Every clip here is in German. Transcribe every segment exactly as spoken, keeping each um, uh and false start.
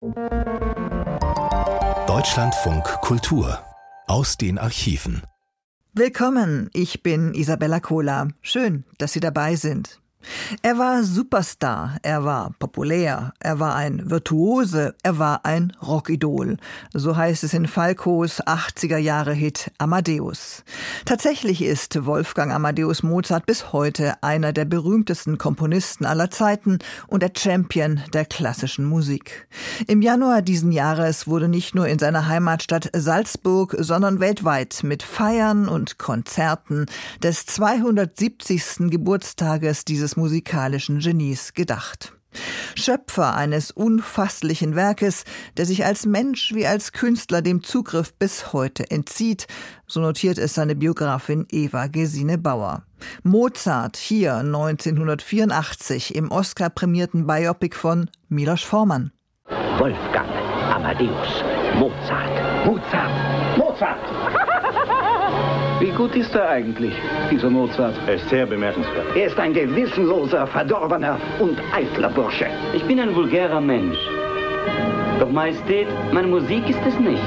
Deutschlandfunk Kultur aus den Archiven. Willkommen, ich bin Isabella Kohler. Schön, dass Sie dabei sind. Er war Superstar, er war populär, er war ein Virtuose, er war ein Rockidol. So heißt es in Falcos achtziger-Jahre-Hit Amadeus. Tatsächlich ist Wolfgang Amadeus Mozart bis heute einer der berühmtesten Komponisten aller Zeiten und der Champion der klassischen Musik. Im Januar diesen Jahres wurde nicht nur in seiner Heimatstadt Salzburg, sondern weltweit mit Feiern und Konzerten des zweihundertsiebzigsten Geburtstages dieses musikalischen Genies gedacht. Schöpfer eines unfasslichen Werkes, der sich als Mensch wie als Künstler dem Zugriff bis heute entzieht, so notiert es seine Biografin Eva Gesine Bauer. Mozart hier neunzehnhundertvierundachtzig im Oscar-prämierten Biopic von Milos Forman. Wolfgang Amadeus Mozart. Mozart. Mozart. Wie gut ist er eigentlich, dieser Mozart? Er ist sehr bemerkenswert. Er ist ein gewissenloser, verdorbener und eitler Bursche. Ich bin ein vulgärer Mensch. Doch Majestät, meine Musik ist es nicht.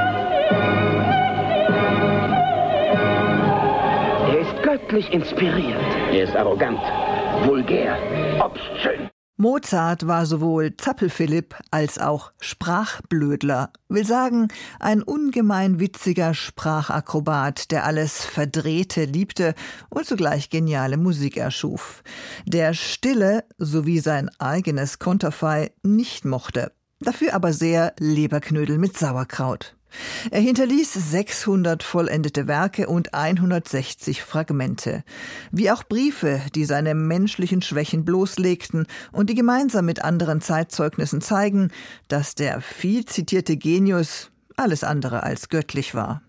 Er ist göttlich inspiriert. Er ist arrogant, vulgär, obszön. Mozart war sowohl Zappelphilipp als auch Sprachblödler, will sagen, ein ungemein witziger Sprachakrobat, der alles Verdrehte liebte und zugleich geniale Musik erschuf. Der Stille sowie sein eigenes Konterfei nicht mochte, dafür aber sehr Leberknödel mit Sauerkraut. Er hinterließ sechshundert vollendete Werke und hundertsechzig Fragmente. Wie auch Briefe, die seine menschlichen Schwächen bloßlegten und die gemeinsam mit anderen Zeitzeugnissen zeigen, dass der viel zitierte Genius alles andere als göttlich war.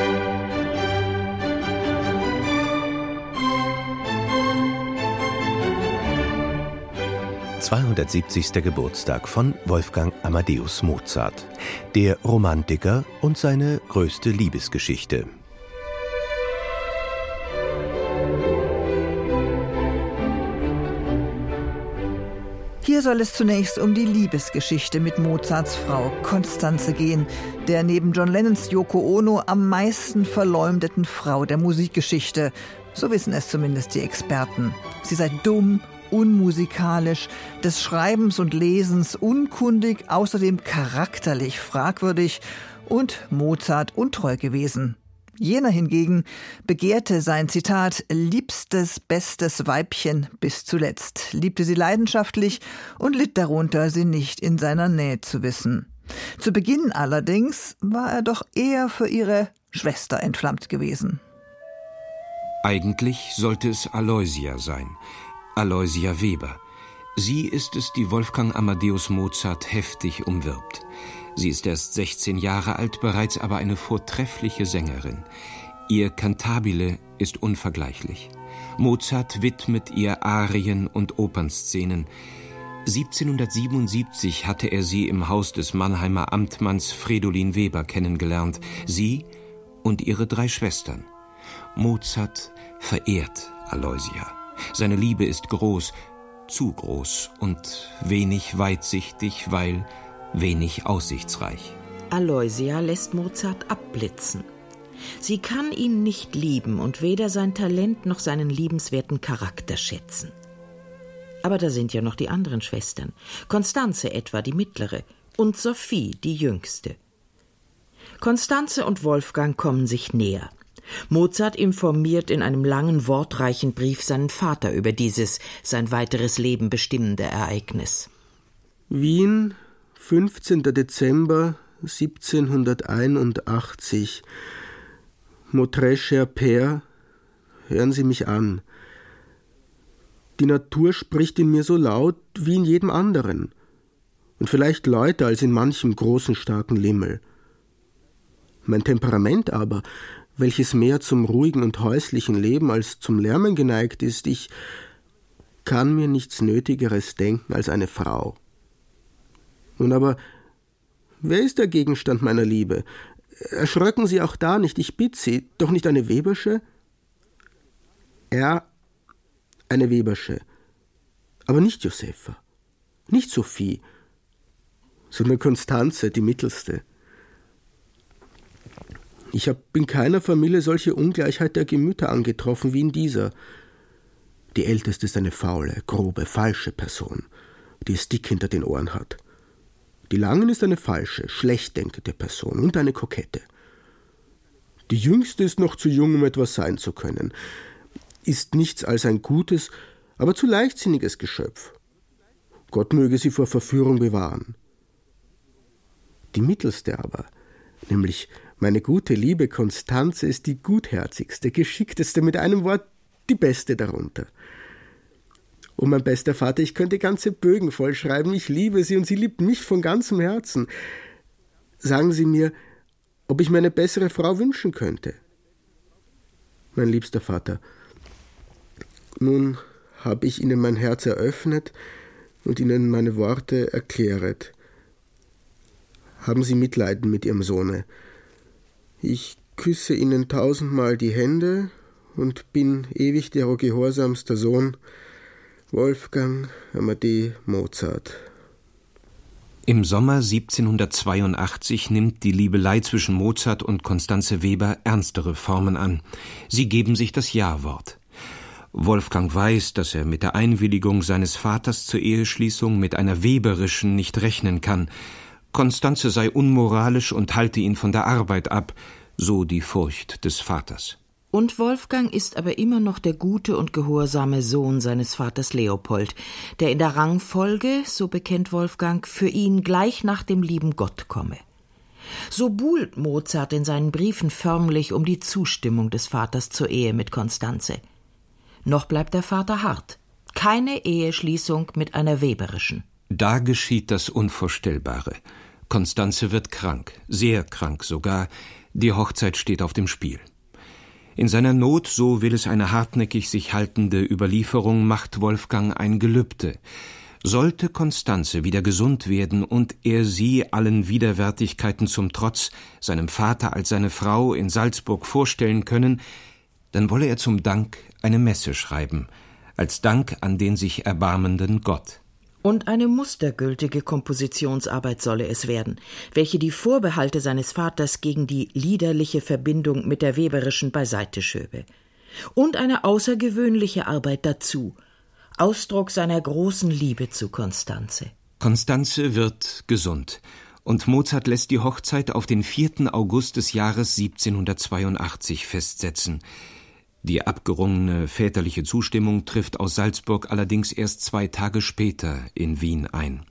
zweihundertsiebzigster Geburtstag von Wolfgang Amadeus Mozart, der Romantiker und seine größte Liebesgeschichte. Hier soll es zunächst um die Liebesgeschichte mit Mozarts Frau Constanze gehen, der neben John Lennons Yoko Ono am meisten verleumdeten Frau der Musikgeschichte. So wissen es zumindest die Experten. Sie sei dumm, unmusikalisch, des Schreibens und Lesens unkundig, außerdem charakterlich fragwürdig und Mozart untreu gewesen. Jener hingegen begehrte sein, Zitat, liebstes, bestes Weibchen bis zuletzt, liebte sie leidenschaftlich und litt darunter, sie nicht in seiner Nähe zu wissen. Zu Beginn allerdings war er doch eher für ihre Schwester entflammt gewesen. Eigentlich sollte es Aloysia sein, Aloysia Weber. Sie ist es, die Wolfgang Amadeus Mozart heftig umwirbt. Sie ist erst sechzehn Jahre alt, bereits aber eine vortreffliche Sängerin. Ihr Cantabile ist unvergleichlich. Mozart widmet ihr Arien und Opernszenen. siebzehnhundertsiebenundsiebzig hatte er sie im Haus des Mannheimer Amtmanns Fridolin Weber kennengelernt. Sie und ihre drei Schwestern. Mozart verehrt Aloysia. Seine Liebe ist groß, zu groß und wenig weitsichtig, weil wenig aussichtsreich. Aloysia lässt Mozart abblitzen. Sie kann ihn nicht lieben und weder sein Talent noch seinen liebenswerten Charakter schätzen. Aber da sind ja noch die anderen Schwestern. Constanze etwa, die mittlere, und Sophie, die jüngste. Constanze und Wolfgang kommen sich näher. Mozart informiert in einem langen, wortreichen Brief seinen Vater über dieses, sein weiteres Leben bestimmende Ereignis. Wien, fünfzehnter Dezember siebzehnhunderteinundachtzig. Mon très cher Père, hören Sie mich an. Die Natur spricht in mir so laut wie in jedem anderen und vielleicht lauter als in manchem großen, starken Limmel. Mein Temperament aber, welches mehr zum ruhigen und häuslichen Leben als zum Lärmen geneigt ist, ich kann mir nichts Nötigeres denken als eine Frau. Nun aber, wer ist der Gegenstand meiner Liebe? Erschröcken Sie auch da nicht, ich bitte Sie, doch nicht eine Webersche? Ja, eine Webersche, aber nicht Josefa, nicht Sophie. sondern Constanze, die mittelste. Ich habe in keiner Familie solche Ungleichheit der Gemüter angetroffen wie in dieser. Die Älteste ist eine faule, grobe, falsche Person, die es dick hinter den Ohren hat. Die Langen ist eine falsche, schlecht denkende Person und eine Kokette. Die Jüngste ist noch zu jung, um etwas sein zu können, ist nichts als ein gutes, aber zu leichtsinniges Geschöpf. Gott möge sie vor Verführung bewahren. Die Mittelste aber, nämlich meine gute, liebe Constanze, ist die gutherzigste, geschickteste, mit einem Wort die Beste darunter. Oh, mein bester Vater, ich könnte ganze Bögen vollschreiben. Ich liebe sie und sie liebt mich von ganzem Herzen. Sagen Sie mir, ob ich mir eine bessere Frau wünschen könnte. Mein liebster Vater, nun habe ich Ihnen mein Herz eröffnet und Ihnen meine Worte erkläret. Haben Sie Mitleiden mit Ihrem Sohne. Ich küsse Ihnen tausendmal die Hände und bin ewig der gehorsamster Sohn, Wolfgang Amadei Mozart. Im Sommer siebzehnhundertzweiundachtzig nimmt die Liebelei zwischen Mozart und Constanze Weber ernstere Formen an. Sie geben sich das Ja-Wort. Wolfgang weiß, dass er mit der Einwilligung seines Vaters zur Eheschließung mit einer Weberischen nicht rechnen kann. Constanze sei unmoralisch und halte ihn von der Arbeit ab, so die Furcht des Vaters. Und Wolfgang ist aber immer noch der gute und gehorsame Sohn seines Vaters Leopold, der in der Rangfolge, so bekennt Wolfgang, für ihn gleich nach dem lieben Gott komme. So buhlt Mozart in seinen Briefen förmlich um die Zustimmung des Vaters zur Ehe mit Constanze. Noch bleibt der Vater hart. Keine Eheschließung mit einer Weberischen. Da geschieht das Unvorstellbare. Constanze wird krank, sehr krank sogar. Die Hochzeit steht auf dem Spiel. In seiner Not, so will es eine hartnäckig sich haltende Überlieferung, macht Wolfgang ein Gelübde. Sollte Constanze wieder gesund werden und er sie allen Widerwärtigkeiten zum Trotz seinem Vater als seine Frau in Salzburg vorstellen können, dann wolle er zum Dank eine Messe schreiben, als Dank an den sich erbarmenden Gott. Und eine mustergültige Kompositionsarbeit solle es werden, welche die Vorbehalte seines Vaters gegen die liederliche Verbindung mit der Weberischen beiseite schöbe. Und eine außergewöhnliche Arbeit dazu, Ausdruck seiner großen Liebe zu Constanze. Constanze wird gesund, und Mozart lässt die Hochzeit auf den vierten August des Jahres siebzehnhundertzweiundachtzig festsetzen. Die abgerungene väterliche Zustimmung trifft aus Salzburg allerdings erst zwei Tage später in Wien ein.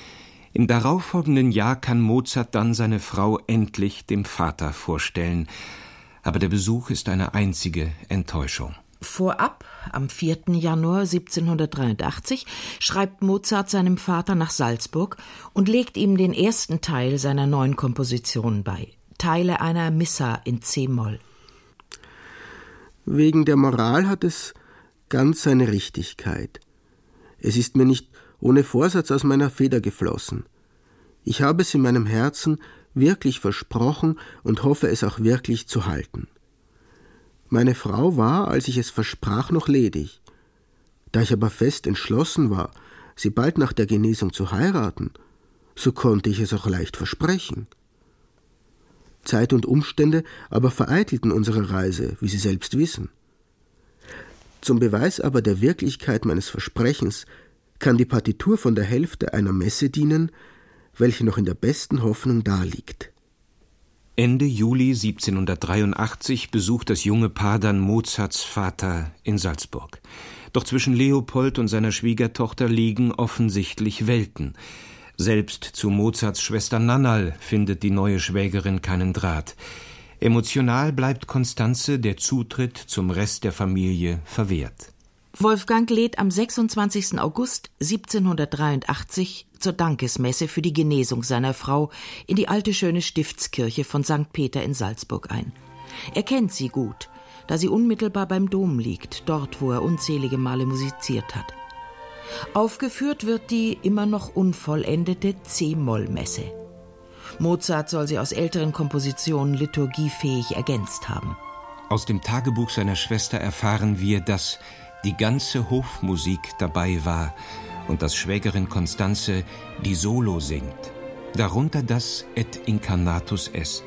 Im darauffolgenden Jahr kann Mozart dann seine Frau endlich dem Vater vorstellen. Aber der Besuch ist eine einzige Enttäuschung. Vorab, am vierten Januar siebzehnhundertdreiundachtzig, schreibt Mozart seinem Vater nach Salzburg und legt ihm den ersten Teil seiner neuen Kompositionen bei. Teile einer Missa in C-Moll. Wegen der Moral hat es ganz seine Richtigkeit. Es ist mir nicht ohne Vorsatz aus meiner Feder geflossen. Ich habe es in meinem Herzen wirklich versprochen und hoffe es auch wirklich zu halten. Meine Frau war, als ich es versprach, noch ledig. Da ich aber fest entschlossen war, sie bald nach der Genesung zu heiraten, so konnte ich es auch leicht versprechen. Zeit und Umstände aber vereitelten unsere Reise, wie Sie selbst wissen. Zum Beweis aber der Wirklichkeit meines Versprechens kann die Partitur von der Hälfte einer Messe dienen, welche noch in der besten Hoffnung daliegt. Ende Juli siebzehnhundertdreiundachtzig besucht das junge Paar dann Mozarts Vater in Salzburg. Doch zwischen Leopold und seiner Schwiegertochter liegen offensichtlich Welten. Selbst zu Mozarts Schwester Nannal findet die neue Schwägerin keinen Draht. Emotional bleibt Constanze der Zutritt zum Rest der Familie verwehrt. Wolfgang lädt am sechsundzwanzigsten August siebzehnhundertdreiundachtzig zur Dankesmesse für die Genesung seiner Frau in die alte schöne Stiftskirche von Sankt Peter in Salzburg ein. Er kennt sie gut, da sie unmittelbar beim Dom liegt, dort, wo er unzählige Male musiziert hat. Aufgeführt wird die immer noch unvollendete C-Moll-Messe. Mozart soll sie aus älteren Kompositionen liturgiefähig ergänzt haben. Aus dem Tagebuch seiner Schwester erfahren wir, dass die ganze Hofmusik dabei war und dass Schwägerin Constanze die Solo singt. darunter das Et incarnatus est.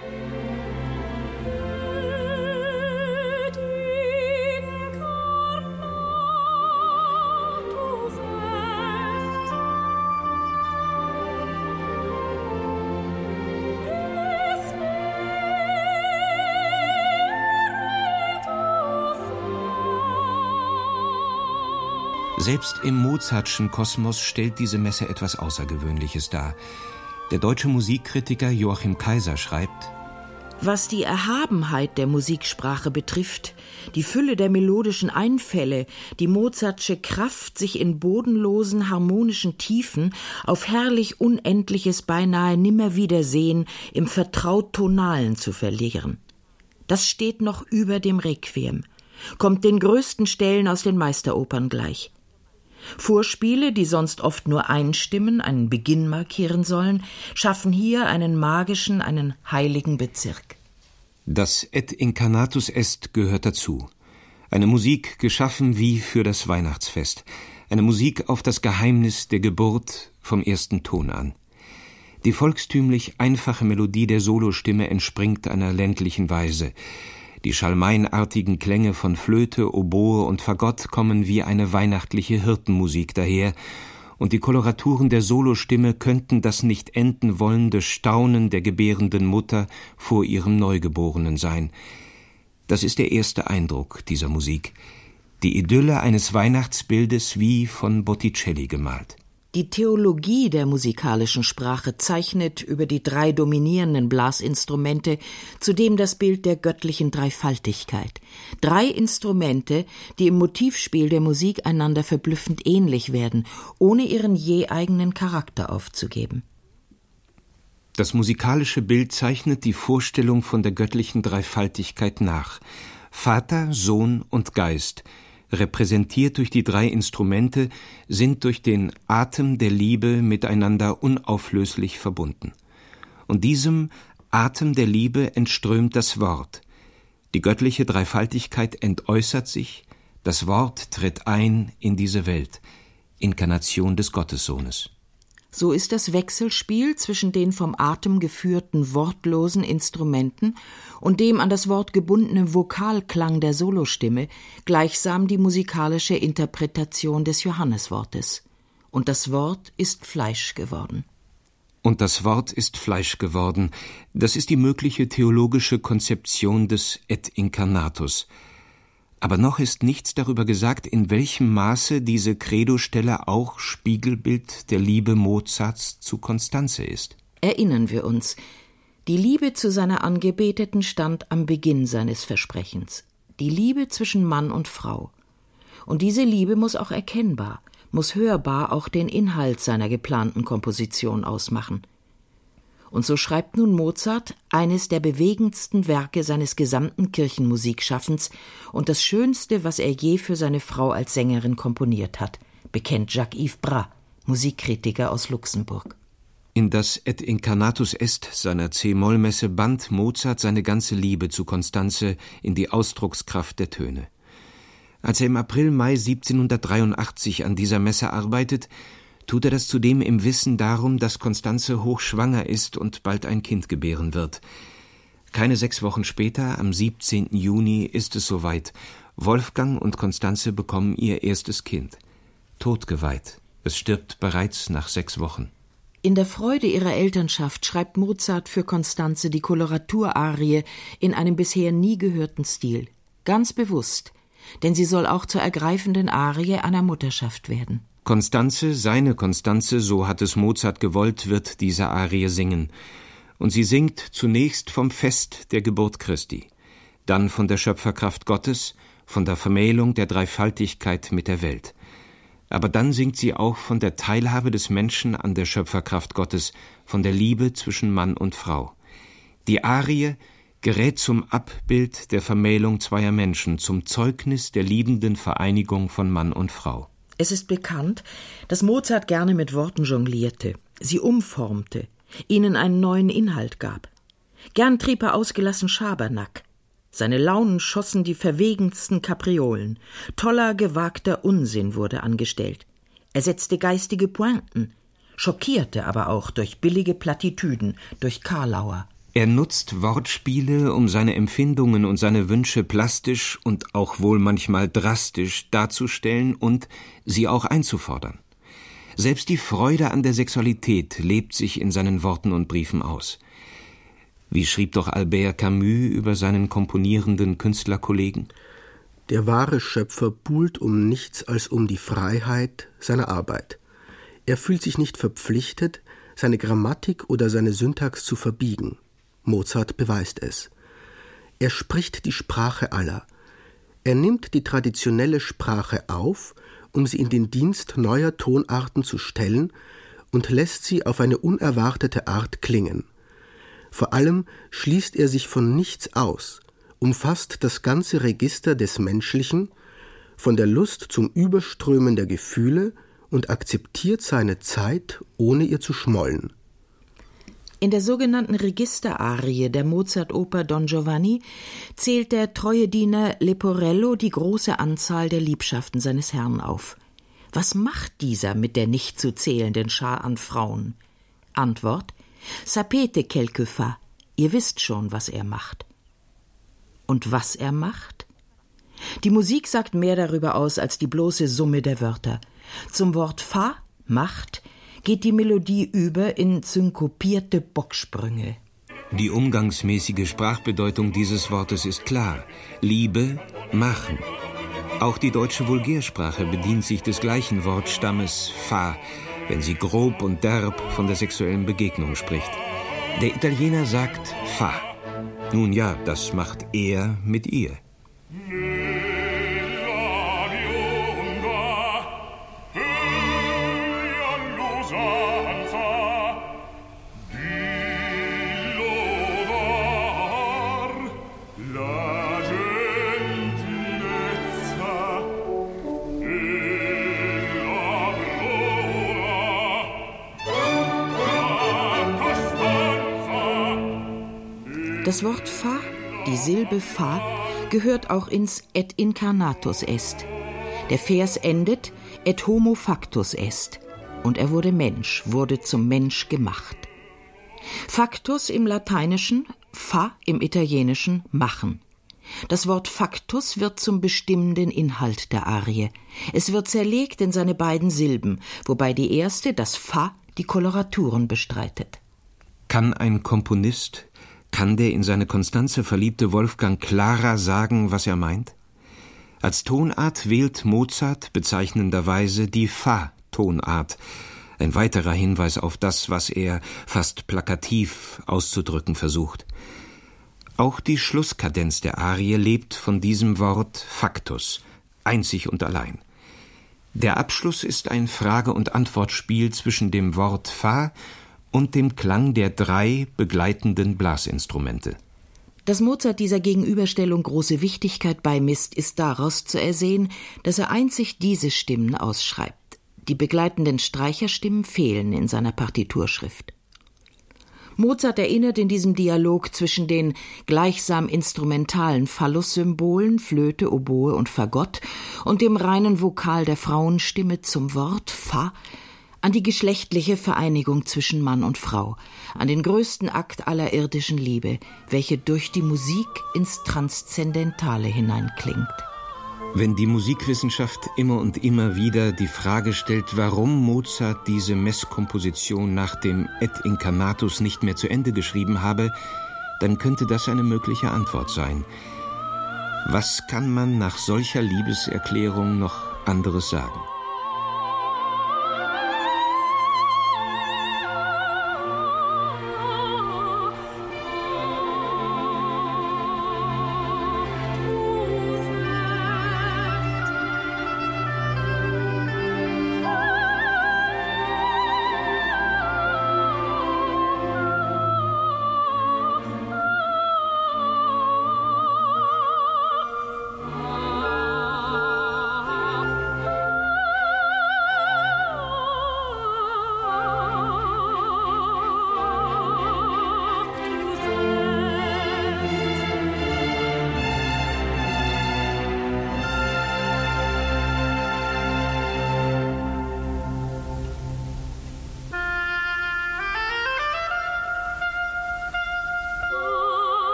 Selbst im Mozartschen Kosmos stellt diese Messe etwas Außergewöhnliches dar. Der deutsche Musikkritiker Joachim Kaiser schreibt: Was die Erhabenheit der Musiksprache betrifft, die Fülle der melodischen Einfälle, die Mozartsche Kraft, sich in bodenlosen, harmonischen Tiefen auf herrlich Unendliches beinahe Nimmerwiedersehen im vertraut Tonalen zu verlieren. Das steht noch über dem Requiem, kommt den größten Stellen aus den Meisteropern gleich. Vorspiele, die sonst oft nur einstimmen, einen Beginn markieren sollen, schaffen hier einen magischen, einen heiligen Bezirk. Das Et incarnatus est gehört dazu. Eine Musik geschaffen wie für das Weihnachtsfest. Eine Musik auf das Geheimnis der Geburt vom ersten Ton an. Die volkstümlich einfache Melodie der Solostimme entspringt einer ländlichen Weise. Die schalmeinartigen Klänge von Flöte, Oboe und Fagott kommen wie eine weihnachtliche Hirtenmusik daher, und die Koloraturen der Solostimme könnten das nicht enden wollende Staunen der gebärenden Mutter vor ihrem Neugeborenen sein. Das ist der erste Eindruck dieser Musik, die Idylle eines Weihnachtsbildes wie von Botticelli gemalt. Die Theologie der musikalischen Sprache zeichnet über die drei dominierenden Blasinstrumente zudem das Bild der göttlichen Dreifaltigkeit. Drei Instrumente, die im Motivspiel der Musik einander verblüffend ähnlich werden, ohne ihren je eigenen Charakter aufzugeben. Das musikalische Bild zeichnet die Vorstellung von der göttlichen Dreifaltigkeit nach. Vater, Sohn und Geist, repräsentiert durch die drei Instrumente, sind durch den Atem der Liebe miteinander unauflöslich verbunden. Und diesem Atem der Liebe entströmt das Wort. Die göttliche Dreifaltigkeit entäußert sich, das Wort tritt ein in diese Welt, Inkarnation des Gottessohnes. So ist das Wechselspiel zwischen den vom Atem geführten wortlosen Instrumenten und dem an das Wort gebundenen Vokalklang der Solostimme gleichsam die musikalische Interpretation des Johanneswortes. Und das Wort ist Fleisch geworden. Und das Wort ist Fleisch geworden. Das ist die mögliche theologische Konzeption des Et incarnatus. Aber noch ist nichts darüber gesagt, in welchem Maße diese Credo-Stelle auch Spiegelbild der Liebe Mozarts zu Constanze ist. Erinnern wir uns, die Liebe zu seiner Angebeteten stand am Beginn seines Versprechens. Die Liebe zwischen Mann und Frau. Und diese Liebe muss auch erkennbar, muss hörbar auch den Inhalt seiner geplanten Komposition ausmachen. Und so schreibt nun Mozart eines der bewegendsten Werke seines gesamten Kirchenmusikschaffens und das Schönste, was er je für seine Frau als Sängerin komponiert hat, bekennt Jacques-Yves Bras, Musikkritiker aus Luxemburg. In das Et incarnatus est seiner C-Moll-Messe band Mozart seine ganze Liebe zu Constanze in die Ausdruckskraft der Töne. Als er im April-Mai siebzehnhundertdreiundachtzig an dieser Messe arbeitet, tut er das zudem im Wissen darum, dass Constanze hochschwanger ist und bald ein Kind gebären wird. Keine sechs Wochen später, am siebzehnten Juni, ist es soweit. Wolfgang und Constanze bekommen ihr erstes Kind. Totgeweiht. Es stirbt bereits nach sechs Wochen. In der Freude ihrer Elternschaft schreibt Mozart für Constanze die Koloraturarie in einem bisher nie gehörten Stil. Ganz bewusst, denn sie soll auch zur ergreifenden Arie einer Mutterschaft werden. Constanze, seine Constanze, so hat es Mozart gewollt, wird diese Arie singen. Und sie singt zunächst vom Fest der Geburt Christi, dann von der Schöpferkraft Gottes, von der Vermählung der Dreifaltigkeit mit der Welt. Aber dann singt sie auch von der Teilhabe des Menschen an der Schöpferkraft Gottes, von der Liebe zwischen Mann und Frau. Die Arie gerät zum Abbild der Vermählung zweier Menschen, zum Zeugnis der liebenden Vereinigung von Mann und Frau. Es ist bekannt, dass Mozart gerne mit Worten jonglierte, sie umformte, ihnen einen neuen Inhalt gab. Gern trieb er ausgelassen Schabernack. Seine Launen schossen die verwegensten Kapriolen. Toller, gewagter Unsinn wurde angestellt. Er setzte geistige Pointen. schockierte aber auch durch billige Plattitüden, durch Karlauer. Er nutzt Wortspiele, um seine Empfindungen und seine Wünsche plastisch und auch wohl manchmal drastisch darzustellen und sie auch einzufordern. Selbst die Freude an der Sexualität lebt sich in seinen Worten und Briefen aus. Wie schrieb doch Albert Camus über seinen komponierenden Künstlerkollegen? Der wahre Schöpfer buhlt um nichts als um die Freiheit seiner Arbeit. Er fühlt sich nicht verpflichtet, seine Grammatik oder seine Syntax zu verbiegen. Mozart beweist es. Er spricht die Sprache aller. Er nimmt die traditionelle Sprache auf, um sie in den Dienst neuer Tonarten zu stellen und lässt sie auf eine unerwartete Art klingen. Vor allem schließt er sich von nichts aus, umfasst das ganze Register des Menschlichen, von der Lust zum Überströmen der Gefühle und akzeptiert seine Zeit, ohne ihr zu schmollen. In der sogenannten Registerarie der Mozart-Oper Don Giovanni zählt der treue Diener Leporello die große Anzahl der Liebschaften seines Herrn auf. Was macht dieser mit der nicht zu zählenden Schar an Frauen? Antwort: Sapete quelque fa, ihr wisst schon, was er macht. Und was er macht? Die Musik sagt mehr darüber aus als die bloße Summe der Wörter. Zum Wort fa, Macht, geht die Melodie über in synkopierte Bocksprünge. Die umgangsmäßige Sprachbedeutung dieses Wortes ist klar. Liebe, machen. Auch die deutsche Vulgärsprache bedient sich des gleichen Wortstammes fa, wenn sie grob und derb von der sexuellen Begegnung spricht. Der Italiener sagt fa. Nun ja, das macht er mit ihr. Das Wort fa, die Silbe fa, gehört auch ins et incarnatus est. Der Vers endet et homo factus est. Und er wurde Mensch, wurde zum Mensch gemacht. Factus im Lateinischen, fa im Italienischen, machen. Das Wort factus wird zum bestimmenden Inhalt der Arie. Es wird zerlegt in seine beiden Silben, wobei die erste, das fa, die Koloraturen bestreitet. Kann ein Komponist, kann der in seine Konstanze verliebte Wolfgang klarer sagen, was er meint? Als Tonart wählt Mozart bezeichnenderweise die Fa-Tonart, ein weiterer Hinweis auf das, was er fast plakativ auszudrücken versucht. Auch die Schlusskadenz der Arie lebt von diesem Wort Factus, einzig und allein. Der Abschluss ist ein Frage- und Antwortspiel zwischen dem Wort Fa und dem Klang der drei begleitenden Blasinstrumente. Dass Mozart dieser Gegenüberstellung große Wichtigkeit beimisst, ist daraus zu ersehen, dass er einzig diese Stimmen ausschreibt. Die begleitenden Streicherstimmen fehlen in seiner Partiturschrift. Mozart erinnert in diesem Dialog zwischen den gleichsam instrumentalen Phallus-Symbolen Flöte, Oboe und Fagott und dem reinen Vokal der Frauenstimme zum Wort Fa an die geschlechtliche Vereinigung zwischen Mann und Frau, an den größten Akt aller irdischen Liebe, welche durch die Musik ins Transzendentale hineinklingt. Wenn die Musikwissenschaft immer und immer wieder die Frage stellt, warum Mozart diese Messkomposition nach dem Et Incarnatus nicht mehr zu Ende geschrieben habe, dann könnte das eine mögliche Antwort sein. Was kann man nach solcher Liebeserklärung noch anderes sagen?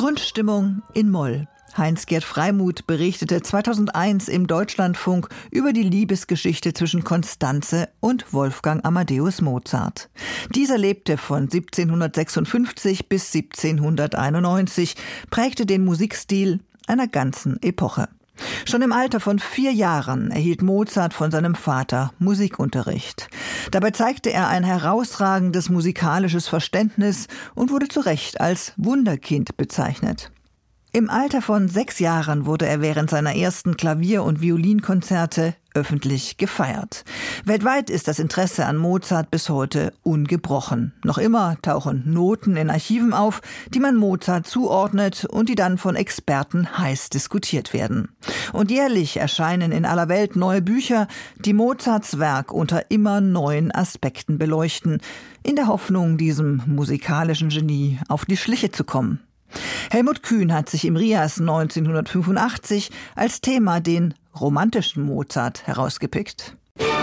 Grundstimmung in Moll. Heinz-Gerd Freimuth berichtete zweitausendeins im Deutschlandfunk über die Liebesgeschichte zwischen Constanze und Wolfgang Amadeus Mozart. Dieser lebte von siebzehnhundertsechsundfünfzig bis siebzehnhunderteinundneunzig, prägte den Musikstil einer ganzen Epoche. Schon im Alter von vier Jahren erhielt Mozart von seinem Vater Musikunterricht. Dabei zeigte er ein herausragendes musikalisches Verständnis und wurde zu Recht als Wunderkind bezeichnet. Im Alter von sechs Jahren wurde er während seiner ersten Klavier- und Violinkonzerte öffentlich gefeiert. Weltweit ist das Interesse an Mozart bis heute ungebrochen. Noch immer tauchen Noten in Archiven auf, die man Mozart zuordnet und die dann von Experten heiß diskutiert werden. Und jährlich erscheinen in aller Welt neue Bücher, die Mozarts Werk unter immer neuen Aspekten beleuchten, in der Hoffnung, diesem musikalischen Genie auf die Schliche zu kommen. Helmut Kühn hat sich im Rias neunzehnhundertfünfundachtzig als Thema den romantischen Mozart herausgepickt.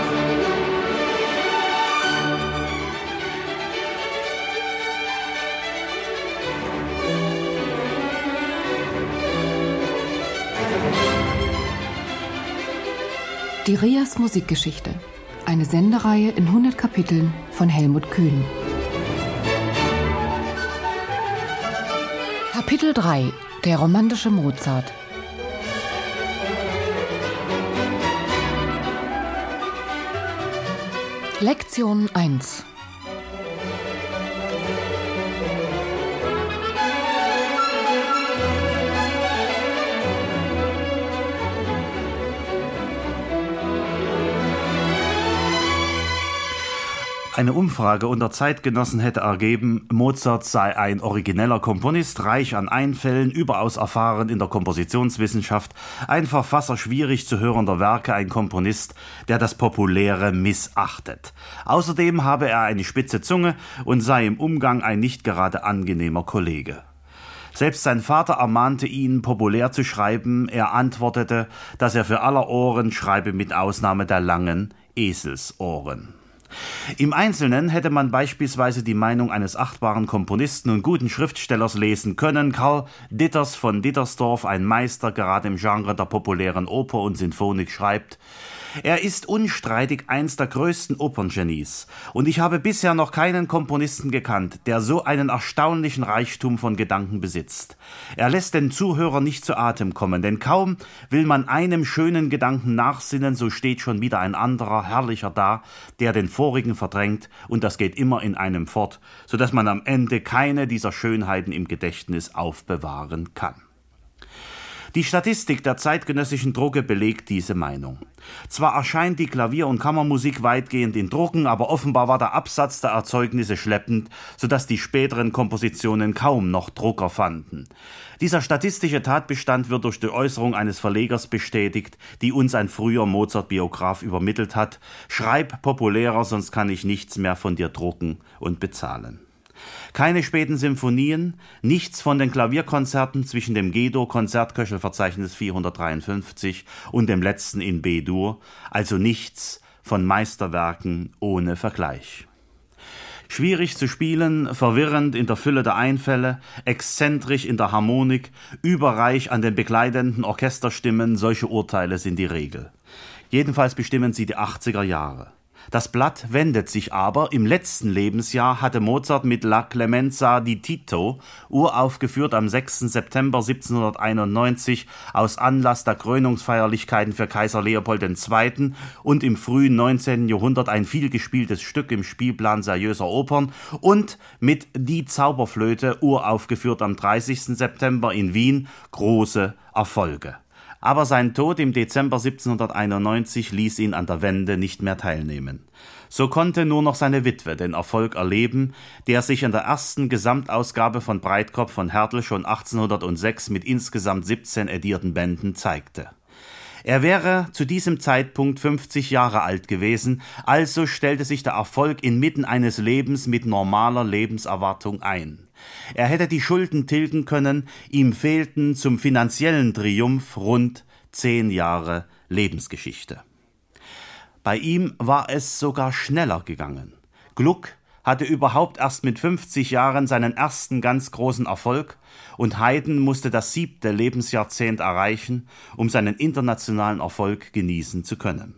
Die Rias Musikgeschichte. Eine Sendereihe in hundert Kapiteln von Helmut Kühn. Kapitel drei. Der romantische Mozart. Lektion eins. Eine Umfrage unter Zeitgenossen hätte ergeben, Mozart sei ein origineller Komponist, reich an Einfällen, überaus erfahren in der Kompositionswissenschaft, ein Verfasser schwierig zu hörender Werke, ein Komponist, der das Populäre missachtet. Außerdem habe er eine spitze Zunge und sei im Umgang ein nicht gerade angenehmer Kollege. Selbst sein Vater ermahnte ihn, populär zu schreiben. Er antwortete, dass er für aller Ohren schreibe, mit Ausnahme der langen Eselsohren. Im Einzelnen hätte man beispielsweise die Meinung eines achtbaren Komponisten und guten Schriftstellers lesen können. Karl Ditters von Dittersdorf, ein Meister gerade im Genre der populären Oper und Sinfonik, schreibt: Er ist unstreitig eins der größten Operngenies, und ich habe bisher noch keinen Komponisten gekannt, der so einen erstaunlichen Reichtum von Gedanken besitzt. Er lässt den Zuhörer nicht zu Atem kommen, denn kaum will man einem schönen Gedanken nachsinnen, so steht schon wieder ein anderer, herrlicher da, der den vorigen verdrängt, und das geht immer in einem fort, so dass man am Ende keine dieser Schönheiten im Gedächtnis aufbewahren kann. Die Statistik der zeitgenössischen Drucke belegt diese Meinung. Zwar erscheint die Klavier- und Kammermusik weitgehend in Drucken, aber offenbar war der Absatz der Erzeugnisse schleppend, sodass die späteren Kompositionen kaum noch Drucker fanden. Dieser statistische Tatbestand wird durch die Äußerung eines Verlegers bestätigt, die uns ein früher Mozart-Biograf übermittelt hat: Schreib populärer, sonst kann ich nichts mehr von dir drucken und bezahlen. Keine späten Symphonien, nichts von den Klavierkonzerten zwischen dem G-Dur-Konzertköchelverzeichnis vierhundertdreiundfünfzig und dem letzten in B-Dur, also nichts von Meisterwerken ohne Vergleich. Schwierig zu spielen, verwirrend in der Fülle der Einfälle, exzentrisch in der Harmonik, überreich an den begleitenden Orchesterstimmen, solche Urteile sind die Regel. Jedenfalls bestimmen sie die achtziger Jahre. Das Blatt wendet sich aber. Im letzten Lebensjahr hatte Mozart mit La Clemenza di Tito, uraufgeführt am sechsten September siebzehnhunderteinundneunzig aus Anlass der Krönungsfeierlichkeiten für Kaiser Leopold der Zweite. und im frühen neunzehnten Jahrhundert ein vielgespieltes Stück im Spielplan seriöser Opern, und mit Die Zauberflöte, uraufgeführt am dreißigsten September in Wien, große Erfolge. Aber sein Tod im Dezember siebzehnhunderteinundneunzig ließ ihn an der Wende nicht mehr teilnehmen. So konnte nur noch seine Witwe den Erfolg erleben, der sich in der ersten Gesamtausgabe von Breitkopf von Härtel schon achtzehnhundertsechs mit insgesamt siebzehn edierten Bänden zeigte. Er wäre zu diesem Zeitpunkt fünfzig Jahre alt gewesen, also stellte sich der Erfolg inmitten eines Lebens mit normaler Lebenserwartung ein. Er hätte die Schulden tilgen können, ihm fehlten zum finanziellen Triumph rund zehn Jahre Lebensgeschichte. Bei ihm war es sogar schneller gegangen. Gluck hatte überhaupt erst mit fünfzig Jahren seinen ersten ganz großen Erfolg und Haydn musste das siebte Lebensjahrzehnt erreichen, um seinen internationalen Erfolg genießen zu können.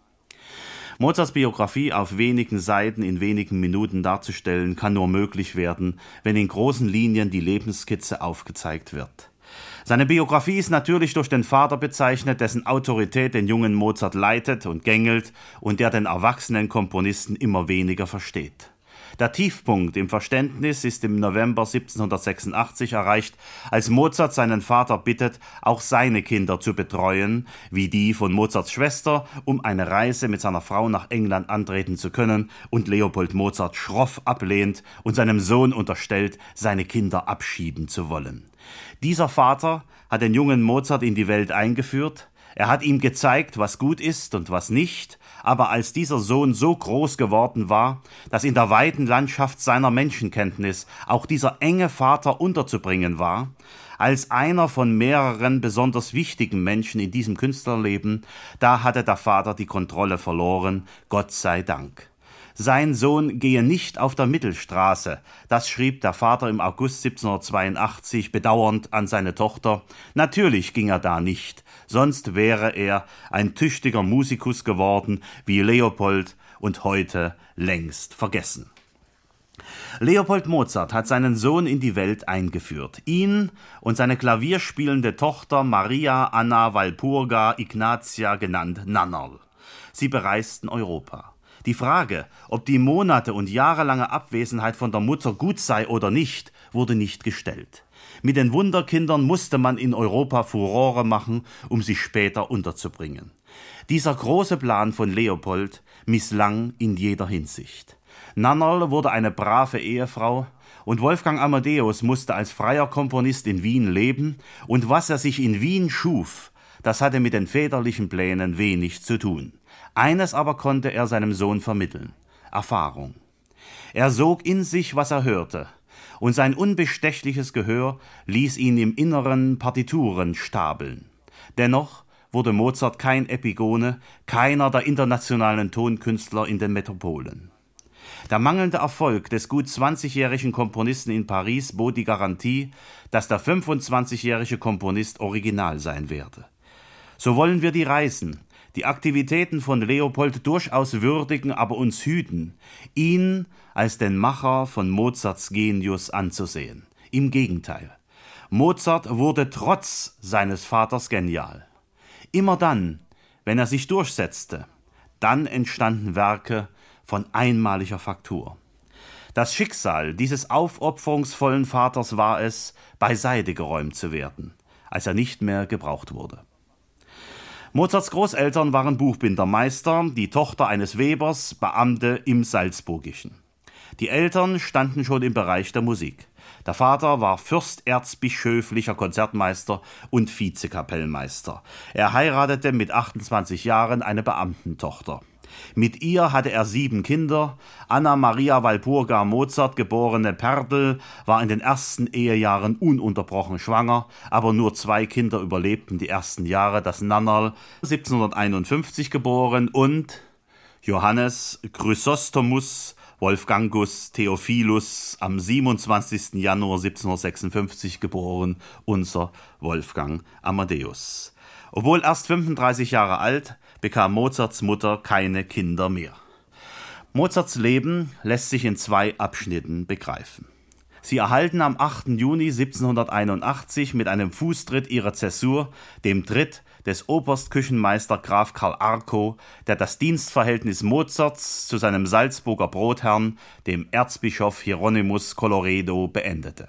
Mozarts Biografie auf wenigen Seiten in wenigen Minuten darzustellen, kann nur möglich werden, wenn in großen Linien die Lebensskizze aufgezeigt wird. Seine Biografie ist natürlich durch den Vater bezeichnet, dessen Autorität den jungen Mozart leitet und gängelt und der den erwachsenen Komponisten immer weniger versteht. Der Tiefpunkt im Verständnis ist im November siebzehnhundertsechsundachtzig erreicht, als Mozart seinen Vater bittet, auch seine Kinder zu betreuen, wie die von Mozarts Schwester, um eine Reise mit seiner Frau nach England antreten zu können, und Leopold Mozart schroff ablehnt und seinem Sohn unterstellt, seine Kinder abschieben zu wollen. Dieser Vater hat den jungen Mozart in die Welt eingeführt, er hat ihm gezeigt, was gut ist und was nicht, aber als dieser Sohn so groß geworden war, dass in der weiten Landschaft seiner Menschenkenntnis auch dieser enge Vater unterzubringen war, als einer von mehreren besonders wichtigen Menschen in diesem Künstlerleben, da hatte der Vater die Kontrolle verloren, Gott sei Dank. Sein Sohn gehe nicht auf der Mittelstraße, das schrieb der Vater im August siebzehnhundertzweiundachtzig bedauernd an seine Tochter. Natürlich ging er da nicht, sonst wäre er ein tüchtiger Musikus geworden wie Leopold und heute längst vergessen. Leopold Mozart hat seinen Sohn in die Welt eingeführt. Ihn und seine klavierspielende Tochter Maria Anna Walpurga Ignatia, genannt Nannerl. Sie bereisten Europa. Die Frage, ob die Monate und jahrelange Abwesenheit von der Mutter gut sei oder nicht, wurde nicht gestellt. Mit den Wunderkindern musste man in Europa Furore machen, um sie später unterzubringen. Dieser große Plan von Leopold misslang in jeder Hinsicht. Nannerl wurde eine brave Ehefrau und Wolfgang Amadeus musste als freier Komponist in Wien leben, und was er sich in Wien schuf, das hatte mit den väterlichen Plänen wenig zu tun. Eines aber konnte er seinem Sohn vermitteln: Erfahrung. Er sog in sich, was er hörte, und sein unbestechliches Gehör ließ ihn im Inneren Partituren stapeln. Dennoch wurde Mozart kein Epigone, keiner der internationalen Tonkünstler in den Metropolen. Der mangelnde Erfolg des gut zwanzigjährigen Komponisten in Paris bot die Garantie, dass der fünfundzwanzigjährige Komponist original sein werde. So wollen wir die Reisen, die Aktivitäten von Leopold durchaus würdigen, aber uns hüten, ihn als den Macher von Mozarts Genius anzusehen. Im Gegenteil, Mozart wurde trotz seines Vaters genial. Immer dann, wenn er sich durchsetzte, dann entstanden Werke von einmaliger Faktur. Das Schicksal dieses aufopferungsvollen Vaters war es, beiseite geräumt zu werden, als er nicht mehr gebraucht wurde. Mozarts Großeltern waren Buchbindermeister, die Tochter eines Webers, Beamte im Salzburgischen. Die Eltern standen schon im Bereich der Musik. Der Vater war fürsterzbischöflicher Konzertmeister und Vizekapellmeister. Er heiratete mit achtundzwanzig Jahren eine Beamtentochter. Mit ihr hatte er sieben Kinder. Anna Maria Walpurga Mozart, geborene Pertl, war in den ersten Ehejahren ununterbrochen schwanger, aber nur zwei Kinder überlebten die ersten Jahre, das Nannerl, siebzehnhunderteinundfünfzig geboren, und Johannes Chrysostomus Wolfgangus Theophilus, am siebenundzwanzigsten Januar siebzehnhundertsechsundfünfzig geboren, unser Wolfgang Amadeus. Obwohl erst fünfunddreißig Jahre alt, bekam Mozarts Mutter keine Kinder mehr. Mozarts Leben lässt sich in zwei Abschnitten begreifen. Sie erhalten am achten Juni siebzehnhunderteinundachtzig mit einem Fußtritt ihrer Zäsur, dem Tritt des Oberstküchenmeister Graf Karl Arco, der das Dienstverhältnis Mozarts zu seinem Salzburger Brotherrn, dem Erzbischof Hieronymus Colloredo, beendete.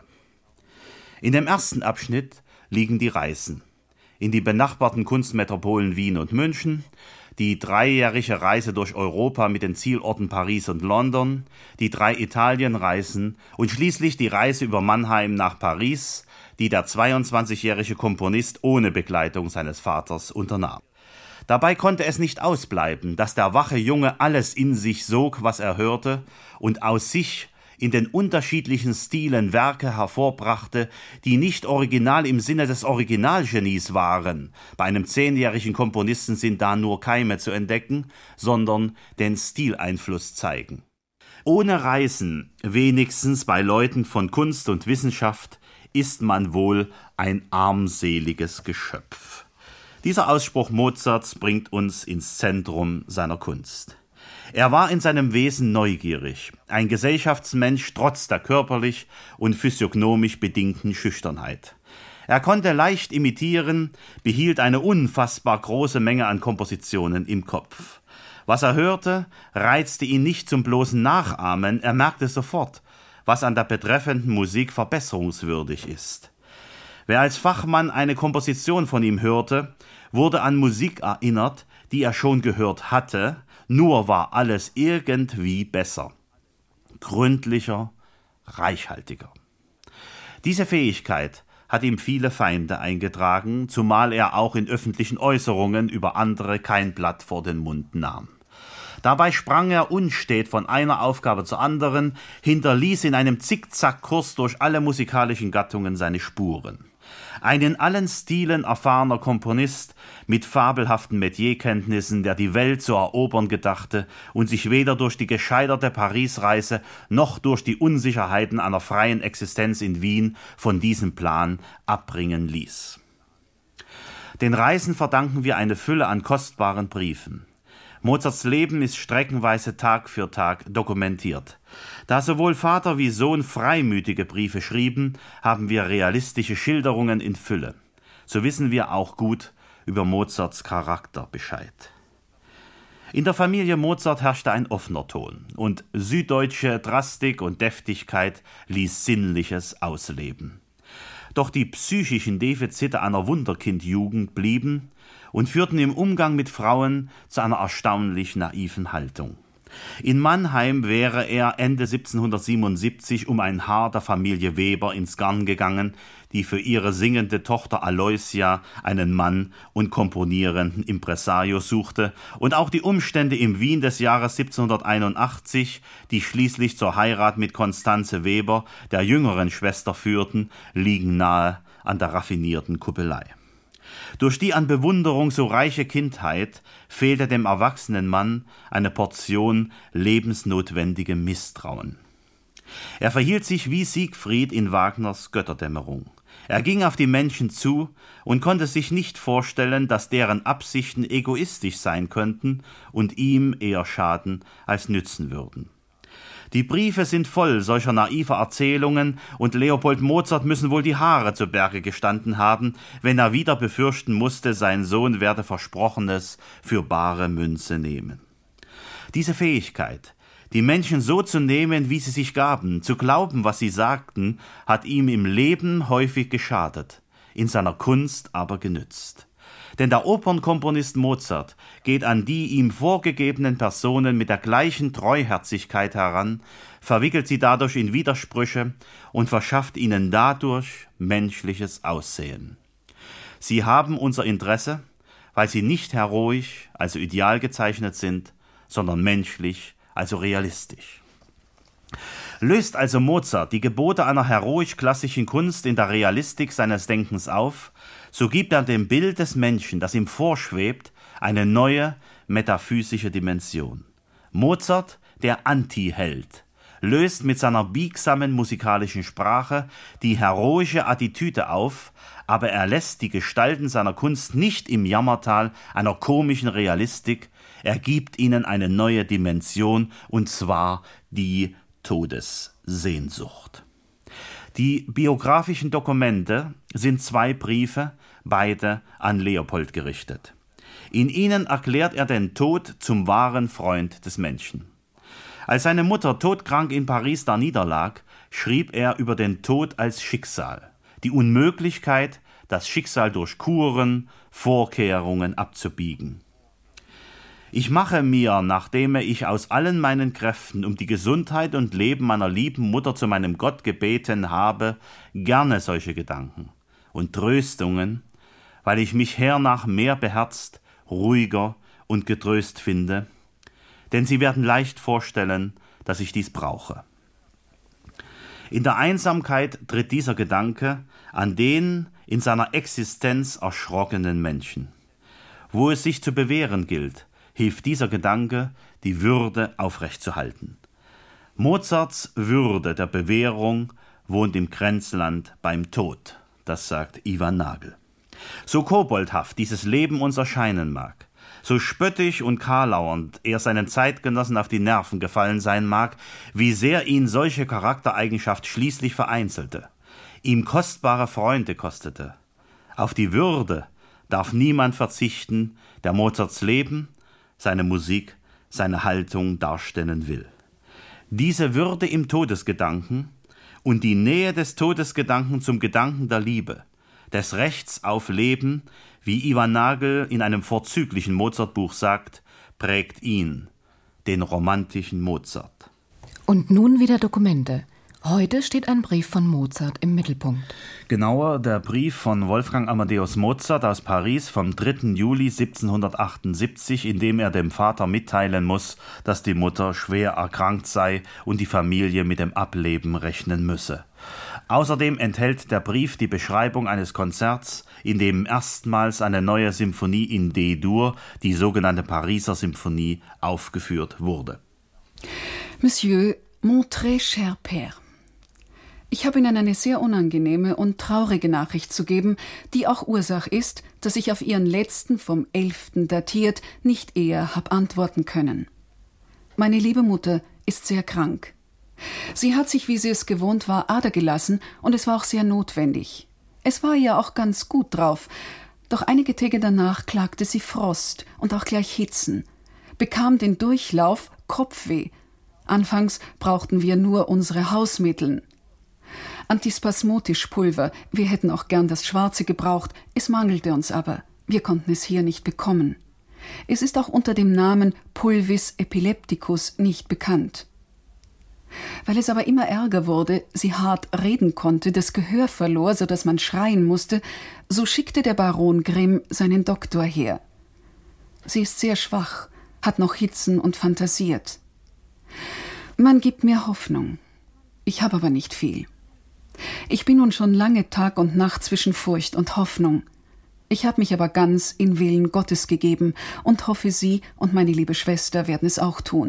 In dem ersten Abschnitt liegen die Reisen in die benachbarten Kunstmetropolen Wien und München, die dreijährige Reise durch Europa mit den Zielorten Paris und London, die drei Italienreisen und schließlich die Reise über Mannheim nach Paris, die der zweiundzwanzigjährige Komponist ohne Begleitung seines Vaters unternahm. Dabei konnte es nicht ausbleiben, dass der wache Junge alles in sich sog, was er hörte, und aus sich in den unterschiedlichen Stilen Werke hervorbrachte, die nicht original im Sinne des Originalgenies waren. Bei einem zehnjährigen Komponisten sind da nur Keime zu entdecken, sondern den Stileinfluss zeigen. Ohne Reisen, wenigstens bei Leuten von Kunst und Wissenschaft, ist man wohl ein armseliges Geschöpf. Dieser Ausspruch Mozarts bringt uns ins Zentrum seiner Kunst. Er war in seinem Wesen neugierig, ein Gesellschaftsmensch trotz der körperlich und physiognomisch bedingten Schüchternheit. Er konnte leicht imitieren, behielt eine unfassbar große Menge an Kompositionen im Kopf. Was er hörte, reizte ihn nicht zum bloßen Nachahmen, er merkte sofort, was an der betreffenden Musik verbesserungswürdig ist. Wer als Fachmann eine Komposition von ihm hörte, wurde an Musik erinnert, die er schon gehört hatte, nur war alles irgendwie besser, gründlicher, reichhaltiger. Diese Fähigkeit hat ihm viele Feinde eingetragen, zumal er auch in öffentlichen Äußerungen über andere kein Blatt vor den Mund nahm. Dabei sprang er unstet von einer Aufgabe zur anderen, hinterließ in einem Zickzackkurs durch alle musikalischen Gattungen seine Spuren. Ein in allen Stilen erfahrener Komponist mit fabelhaften Metierkenntnissen, der die Welt zu erobern gedachte und sich weder durch die gescheiterte Parisreise noch durch die Unsicherheiten einer freien Existenz in Wien von diesem Plan abbringen ließ. Den Reisen verdanken wir eine Fülle an kostbaren Briefen. Mozarts Leben ist streckenweise Tag für Tag dokumentiert. Da sowohl Vater wie Sohn freimütige Briefe schrieben, haben wir realistische Schilderungen in Fülle. So wissen wir auch gut über Mozarts Charakter Bescheid. In der Familie Mozart herrschte ein offener Ton und süddeutsche Drastik und Deftigkeit ließ Sinnliches ausleben. Doch die psychischen Defizite einer Wunderkindjugend blieben und führten im Umgang mit Frauen zu einer erstaunlich naiven Haltung. In Mannheim wäre er Ende siebzehnhundertsiebenundsiebzig um ein Haar der Familie Weber ins Garn gegangen, die für ihre singende Tochter Aloysia einen Mann und komponierenden Impresario suchte, und auch die Umstände im Wien des Jahres siebzehnhunderteinundachtzig, die schließlich zur Heirat mit Constanze Weber, der jüngeren Schwester, führten, liegen nahe an der raffinierten Kuppelei. Durch die an Bewunderung so reiche Kindheit fehlte dem erwachsenen Mann eine Portion lebensnotwendigem Misstrauen. Er verhielt sich wie Siegfried in Wagners Götterdämmerung. Er ging auf die Menschen zu und konnte sich nicht vorstellen, dass deren Absichten egoistisch sein könnten und ihm eher schaden als nützen würden. Die Briefe sind voll solcher naiver Erzählungen, und Leopold Mozart müssen wohl die Haare zu Berge gestanden haben, wenn er wieder befürchten musste, sein Sohn werde Versprochenes für bare Münze nehmen. Diese Fähigkeit, die Menschen so zu nehmen, wie sie sich gaben, zu glauben, was sie sagten, hat ihm im Leben häufig geschadet, in seiner Kunst aber genützt. Denn der Opernkomponist Mozart geht an die ihm vorgegebenen Personen mit der gleichen Treuherzigkeit heran, verwickelt sie dadurch in Widersprüche und verschafft ihnen dadurch menschliches Aussehen. Sie haben unser Interesse, weil sie nicht heroisch, also ideal gezeichnet sind, sondern menschlich, also realistisch. Löst also Mozart die Gebote einer heroisch-klassischen Kunst in der Realistik seines Denkens auf, so gibt er dem Bild des Menschen, das ihm vorschwebt, eine neue metaphysische Dimension. Mozart, der Anti-Held, löst mit seiner biegsamen musikalischen Sprache die heroische Attitüde auf, aber er lässt die Gestalten seiner Kunst nicht im Jammertal einer komischen Realistik, er gibt ihnen eine neue Dimension, und zwar die Todessehnsucht. Die biografischen Dokumente sind zwei Briefe, beide an Leopold gerichtet. In ihnen erklärt er den Tod zum wahren Freund des Menschen. Als seine Mutter todkrank in Paris da niederlag, schrieb er über den Tod als Schicksal, die Unmöglichkeit, das Schicksal durch Kuren, Vorkehrungen abzubiegen. Ich mache mir, nachdem ich aus allen meinen Kräften um die Gesundheit und Leben meiner lieben Mutter zu meinem Gott gebeten habe, gerne solche Gedanken und Tröstungen, weil ich mich hernach mehr beherzt, ruhiger und getröst finde, denn Sie werden leicht vorstellen, dass ich dies brauche. In der Einsamkeit tritt dieser Gedanke an den in seiner Existenz erschrockenen Menschen. Wo es sich zu bewähren gilt, hilft dieser Gedanke, die Würde aufrechtzuhalten. Mozarts Würde der Bewährung wohnt im Grenzland beim Tod, das sagt Ivan Nagel. So koboldhaft dieses Leben uns erscheinen mag, so spöttisch und karlauernd er seinen Zeitgenossen auf die Nerven gefallen sein mag, wie sehr ihn solche Charaktereigenschaft schließlich vereinzelte, ihm kostbare Freunde kostete. Auf die Würde darf niemand verzichten, der Mozarts Leben, seine Musik, seine Haltung darstellen will. Diese Würde im Todesgedanken und die Nähe des Todesgedanken zum Gedanken der Liebe, des Rechts auf Leben, wie Ivan Nagel in einem vorzüglichen Mozart-Buch sagt, prägt ihn, den romantischen Mozart. Und nun wieder Dokumente. Heute steht ein Brief von Mozart im Mittelpunkt. Genauer der Brief von Wolfgang Amadeus Mozart aus Paris vom dritten Juli siebzehnhundertachtundsiebzig, in dem er dem Vater mitteilen muss, dass die Mutter schwer erkrankt sei und die Familie mit dem Ableben rechnen müsse. Außerdem enthält der Brief die Beschreibung eines Konzerts, in dem erstmals eine neue Symphonie in D-Dur, die sogenannte Pariser Symphonie, aufgeführt wurde. Monsieur, mon très cher Père, ich habe Ihnen eine sehr unangenehme und traurige Nachricht zu geben, die auch Ursache ist, dass ich auf Ihren letzten vom elften datiert nicht eher habe antworten können. Meine liebe Mutter ist sehr krank. Sie hat sich, wie sie es gewohnt war, Ader gelassen und es war auch sehr notwendig. Es war ja auch ganz gut drauf, doch einige Tage danach klagte sie Frost und auch gleich Hitzen, bekam den Durchlauf, Kopfweh. Anfangs brauchten wir nur unsere Hausmitteln. Antispasmotisch-Pulver, wir hätten auch gern das Schwarze gebraucht, es mangelte uns aber, wir konnten es hier nicht bekommen. Es ist auch unter dem Namen Pulvis epilepticus nicht bekannt. Weil es aber immer ärger wurde, sie hart reden konnte, das Gehör verlor, so dass man schreien musste, so schickte der Baron Grimm seinen Doktor her. Sie ist sehr schwach, hat noch Hitzen und fantasiert. Man gibt mir Hoffnung. Ich habe aber nicht viel. Ich bin nun schon lange Tag und Nacht zwischen Furcht und Hoffnung. Ich habe mich aber ganz in Willen Gottes gegeben und hoffe, Sie und meine liebe Schwester werden es auch tun.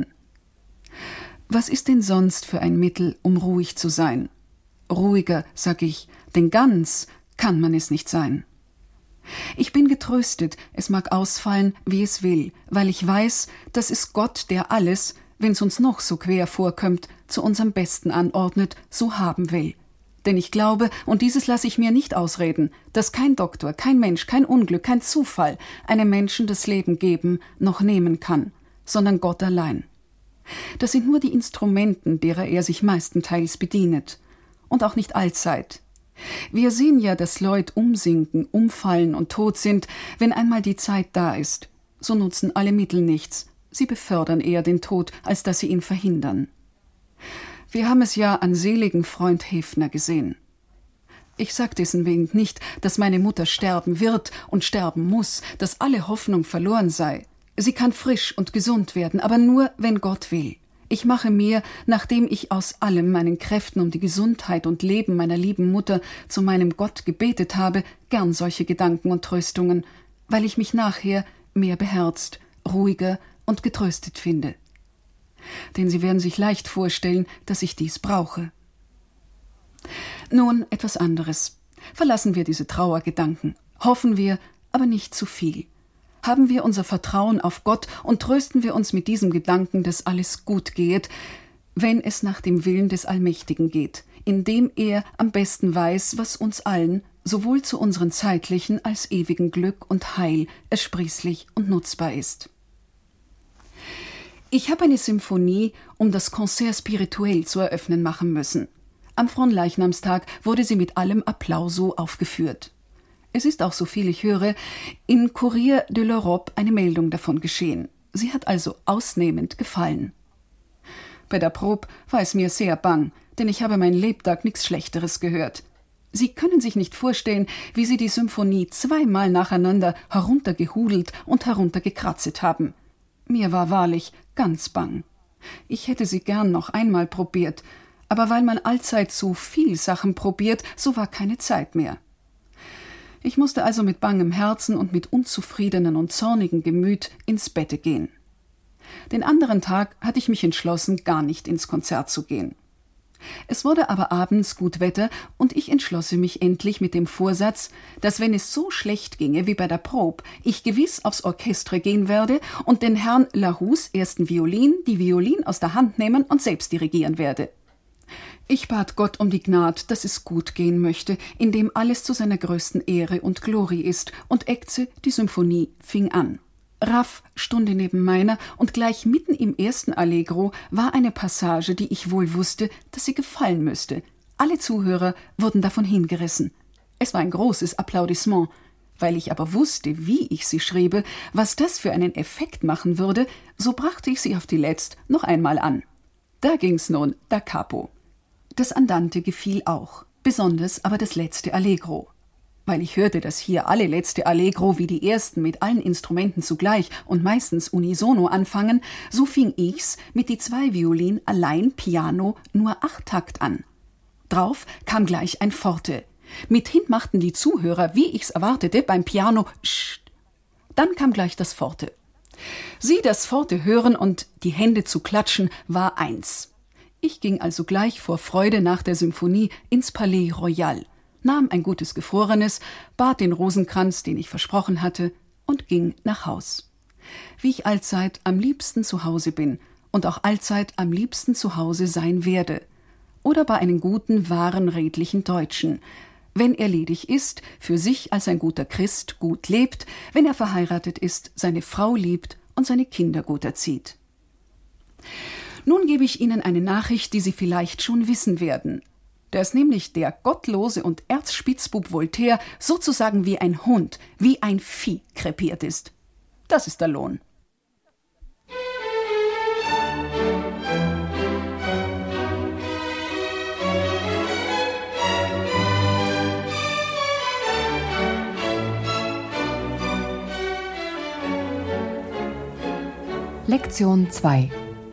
Was ist denn sonst für ein Mittel, um ruhig zu sein? Ruhiger, sag ich, denn ganz kann man es nicht sein. Ich bin getröstet, es mag ausfallen, wie es will, weil ich weiß, dass es Gott, der alles, wenn es uns noch so quer vorkommt, zu unserem Besten anordnet, so haben will. Denn ich glaube, und dieses lasse ich mir nicht ausreden, dass kein Doktor, kein Mensch, kein Unglück, kein Zufall einem Menschen das Leben geben noch nehmen kann, sondern Gott allein. Das sind nur die Instrumenten, derer er sich meistenteils bedienet. Und auch nicht allzeit. Wir sehen ja, dass Leute umsinken, umfallen und tot sind, wenn einmal die Zeit da ist. So nutzen alle Mittel nichts. Sie befördern eher den Tod, als dass sie ihn verhindern. Wir haben es ja an seligen Freund Häfner gesehen. Ich sag deswegen nicht, dass meine Mutter sterben wird und sterben muss, dass alle Hoffnung verloren sei. Sie kann frisch und gesund werden, aber nur, wenn Gott will. Ich mache mir, nachdem ich aus allem meinen Kräften um die Gesundheit und Leben meiner lieben Mutter zu meinem Gott gebetet habe, gern solche Gedanken und Tröstungen, weil ich mich nachher mehr beherzt, ruhiger und getröstet finde. Denn Sie werden sich leicht vorstellen, dass ich dies brauche. Nun etwas anderes. Verlassen wir diese Trauergedanken. Hoffen wir, aber nicht zu viel. Haben wir unser Vertrauen auf Gott und trösten wir uns mit diesem Gedanken, dass alles gut geht, wenn es nach dem Willen des Allmächtigen geht, indem er am besten weiß, was uns allen, sowohl zu unseren zeitlichen als ewigen Glück und Heil, ersprießlich und nutzbar ist. Ich habe eine Symphonie, um das Concert spirituell zu eröffnen, machen müssen. Am Fronleichnamstag wurde sie mit allem Applauso aufgeführt. Es ist auch, so viel ich höre, in Courrier de l'Europe eine Meldung davon geschehen. Sie hat also ausnehmend gefallen. Bei der Probe war es mir sehr bang, denn ich habe mein Lebtag nichts Schlechteres gehört. Sie können sich nicht vorstellen, wie sie die Symphonie zweimal nacheinander heruntergehudelt und heruntergekratzet haben. Mir war wahrlich ganz bang. Ich hätte sie gern noch einmal probiert, aber weil man allzeit so viel Sachen probiert, so war keine Zeit mehr. Ich musste also mit bangem Herzen und mit unzufriedenen und zornigen Gemüt ins Bette gehen. Den anderen Tag hatte ich mich entschlossen, gar nicht ins Konzert zu gehen. Es wurde aber abends gut Wetter und ich entschlosse mich endlich mit dem Vorsatz, dass, wenn es so schlecht ginge wie bei der Probe, ich gewiss aufs Orchestre gehen werde und den Herrn Lahus ersten Violin die Violin aus der Hand nehmen und selbst dirigieren werde. Ich bat Gott um die Gnade, dass es gut gehen möchte, indem alles zu seiner größten Ehre und Glorie ist, und Ecce, die Symphonie, fing an. Raff stunde neben meiner, und gleich mitten im ersten Allegro war eine Passage, die ich wohl wusste, dass sie gefallen müsste. Alle Zuhörer wurden davon hingerissen. Es war ein großes Applaudissement. Weil ich aber wusste, wie ich sie schriebe, was das für einen Effekt machen würde, so brachte ich sie auf die Letzt noch einmal an. Da ging's nun da capo. Das Andante gefiel auch, besonders aber das letzte Allegro. Weil ich hörte, dass hier alle letzte Allegro wie die ersten mit allen Instrumenten zugleich und meistens unisono anfangen, so fing ich's mit die zwei Violin allein Piano nur acht Takt an. Drauf kam gleich ein Forte. Mithin machten die Zuhörer, wie ich's erwartete, beim Piano Scht. Dann kam gleich das Forte. Sie das Forte hören und die Hände zu klatschen, war eins. Ich ging also gleich vor Freude nach der Symphonie ins Palais Royal, nahm ein gutes Gefrorenes, bat den Rosenkranz, den ich versprochen hatte, und ging nach Haus. Wie ich allzeit am liebsten zu Hause bin und auch allzeit am liebsten zu Hause sein werde. Oder bei einem guten, wahren, redlichen Deutschen. Wenn er ledig ist, für sich als ein guter Christ gut lebt, wenn er verheiratet ist, seine Frau liebt und seine Kinder gut erzieht. Nun gebe ich Ihnen eine Nachricht, die Sie vielleicht schon wissen werden. Dass nämlich der gottlose und Erzspitzbub Voltaire sozusagen wie ein Hund, wie ein Vieh krepiert ist. Das ist der Lohn. Lektion zwei.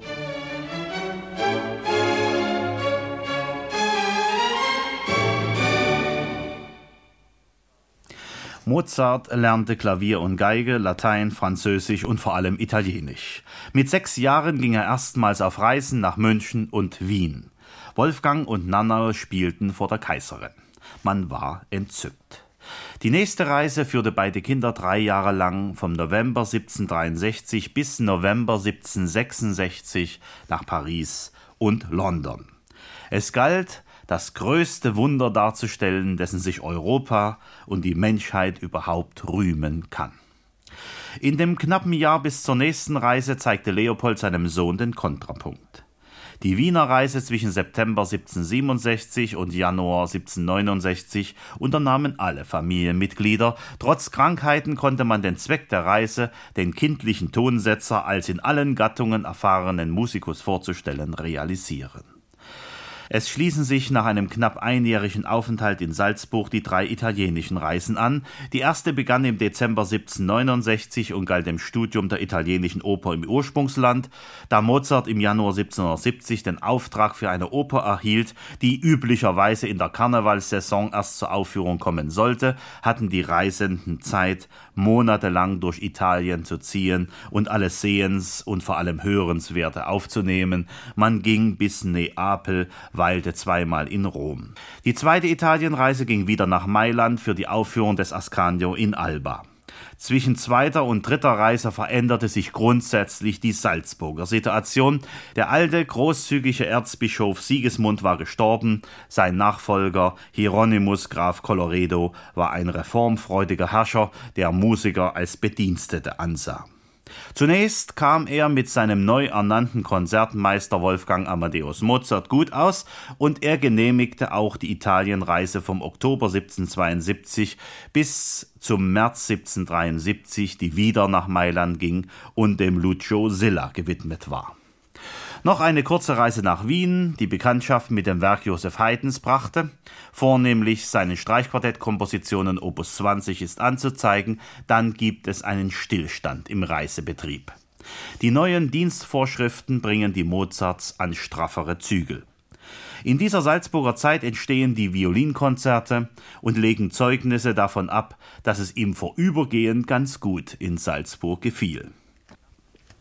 Mozart lernte Klavier und Geige, Latein, Französisch und vor allem Italienisch. Mit sechs Jahren ging er erstmals auf Reisen nach München und Wien. Wolfgang und Nannerl spielten vor der Kaiserin. Man war entzückt. Die nächste Reise führte beide Kinder drei Jahre lang vom November siebzehnhundertdreiundsechzig bis November siebzehnhundertsechsundsechzig nach Paris und London. Es galt, das größte Wunder darzustellen, dessen sich Europa und die Menschheit überhaupt rühmen kann. In dem knappen Jahr bis zur nächsten Reise zeigte Leopold seinem Sohn den Kontrapunkt. Die Wiener Reise zwischen September siebzehnhundertsiebenundsechzig und Januar siebzehnhundertneunundsechzig unternahmen alle Familienmitglieder. Trotz Krankheiten konnte man den Zweck der Reise, den kindlichen Tonsetzer als in allen Gattungen erfahrenen Musikus vorzustellen, realisieren. Es schließen sich nach einem knapp einjährigen Aufenthalt in Salzburg die drei italienischen Reisen an. Die erste begann im Dezember siebzehnhundertneunundsechzig und galt dem Studium der italienischen Oper im Ursprungsland. Da Mozart im Januar siebzehnhundertsiebzig den Auftrag für eine Oper erhielt, die üblicherweise in der Karnevalssaison erst zur Aufführung kommen sollte, hatten die Reisenden Zeit, monatelang durch Italien zu ziehen und alles Sehens- und vor allem Hörenswerte aufzunehmen. Man ging bis Neapel, weilte zweimal in Rom. Die zweite Italienreise ging wieder nach Mailand für die Aufführung des Ascanio in Alba. Zwischen zweiter und dritter Reise veränderte sich grundsätzlich die Salzburger Situation. Der alte, großzügige Erzbischof Sigismund war gestorben, sein Nachfolger Hieronymus Graf Colloredo war ein reformfreudiger Herrscher, der Musiker als Bedienstete ansah. Zunächst kam er mit seinem neu ernannten Konzertmeister Wolfgang Amadeus Mozart gut aus und er genehmigte auch die Italienreise vom Oktober siebzehnhundertzweiundsiebzig bis zum März siebzehnhundertdreiundsiebzig, die wieder nach Mailand ging und dem Lucio Silla gewidmet war. Noch eine kurze Reise nach Wien, die Bekanntschaft mit dem Werk Joseph Haydns brachte. Vornehmlich seine Streichquartettkompositionen Opus zwanzig ist anzuzeigen, dann gibt es einen Stillstand im Reisebetrieb. Die neuen Dienstvorschriften bringen die Mozarts an straffere Zügel. In dieser Salzburger Zeit entstehen die Violinkonzerte und legen Zeugnisse davon ab, dass es ihm vorübergehend ganz gut in Salzburg gefiel.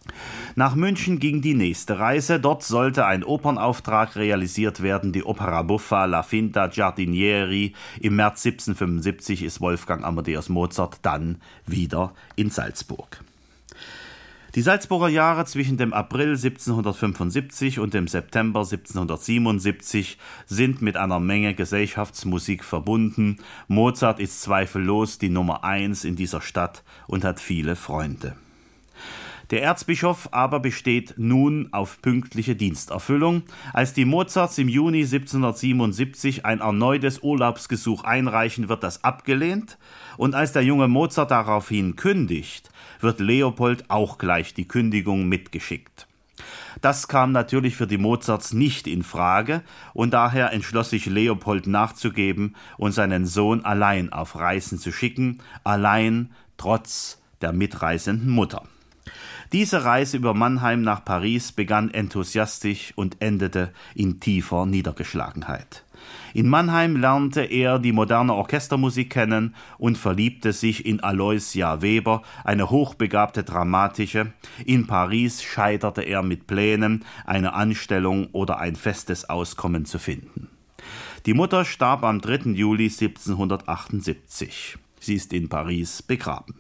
Nach München ging die nächste Reise. Dort sollte ein Opernauftrag realisiert werden, die Opera buffa La Finta Giardinieri. Im März siebzehnhundertfünfundsiebzig ist Wolfgang Amadeus Mozart dann wieder in Salzburg. Die Salzburger Jahre zwischen dem April siebzehnhundertfünfundsiebzig und dem September siebzehnhundertsiebenundsiebzig sind mit einer Menge Gesellschaftsmusik verbunden. Mozart ist zweifellos die Nummer eins in dieser Stadt und hat viele Freunde. Der Erzbischof aber besteht nun auf pünktliche Diensterfüllung. Als die Mozarts im Juni siebzehnhundertsiebenundsiebzig ein erneutes Urlaubsgesuch einreichen, wird das abgelehnt. Und als der junge Mozart daraufhin kündigt, wird Leopold auch gleich die Kündigung mitgeschickt. Das kam natürlich für die Mozarts nicht in Frage und daher entschloss sich Leopold nachzugeben und seinen Sohn allein auf Reisen zu schicken, allein trotz der mitreisenden Mutter. Diese Reise über Mannheim nach Paris begann enthusiastisch und endete in tiefer Niedergeschlagenheit. In Mannheim lernte er die moderne Orchestermusik kennen und verliebte sich in Aloysia Weber, eine hochbegabte Dramatische. In Paris scheiterte er mit Plänen, eine Anstellung oder ein festes Auskommen zu finden. Die Mutter starb am dritten Juli siebzehnhundertachtundsiebzig. Sie ist in Paris begraben.